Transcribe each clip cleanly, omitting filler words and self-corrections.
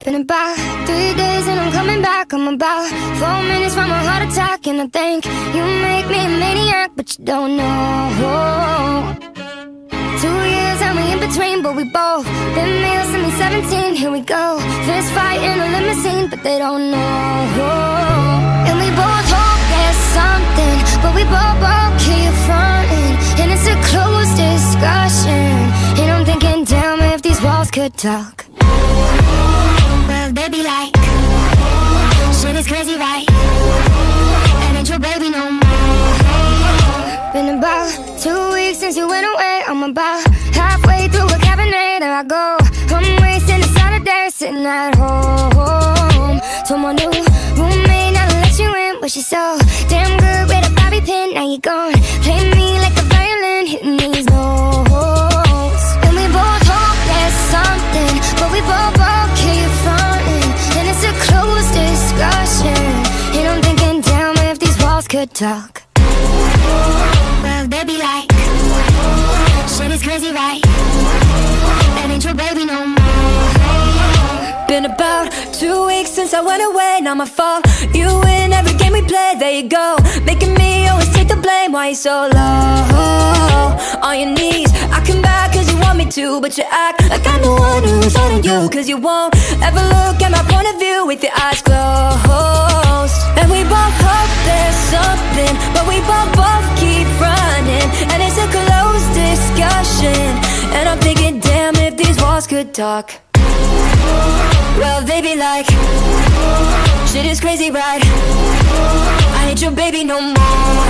Been about 3 days and I'm coming back. I'm about 4 minutes from a heart attack, and I think you make me a maniac, but you don't know. 2 years and we in between, but we both been male since we 17. Here we go, fist fight in a limousine, but they don't know. And we both hope there's something, but we both keep fronting, and it's a closed discussion. And I'm thinking, damn, if these walls could talk. Well, they be like, shit is crazy, right? And ain't your baby no more. Been about 2 weeks since you went away. I'm about halfway through a cabernet. There I go, I'm wasting a Saturday sitting at home. Told my new roommate not to let you in, but she's so damn good with a bobby pin. Now you gone, play me like a violin, hitting these notes. And we both hope there's something, but we both keep fronting, and it's a closed discussion. And I'm thinking, damn, if these walls could talk. Well, they be like, shit is crazy, right? And ain't your baby no more. Been about 2 weeks since I went away, not my fault. You win every game we play, there you go, making me always take the blame. Why you so low, on your knees? I come back cause you want me to, but you act like I'm the one who's on you, cause you won't ever look at my point of view with your eyes closed. And we both hope there's something, but we both keep running, and it's a closed discussion. And I'm thinking, damn, if these walls could talk. Well, they be like, shit is crazy, right? I ain't your baby no more.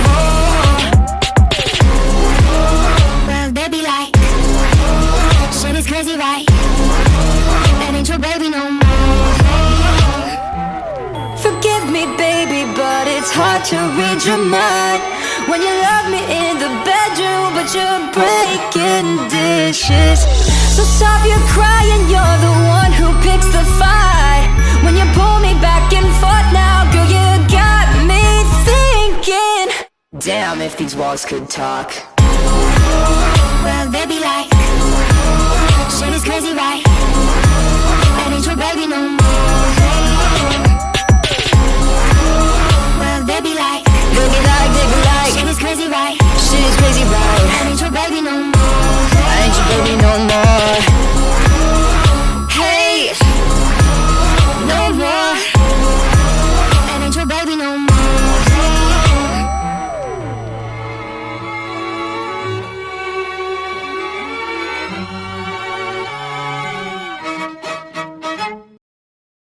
Well, they be like, shit is crazy, right? And ain't your baby no more. Forgive me, baby, but it's hard to read your mind when you love me in the bedroom, but you're breaking dishes. So stop your crying, you're the one who picks the fight. When you pull me back and forth now, girl, you got me thinking, damn, if these walls could talk.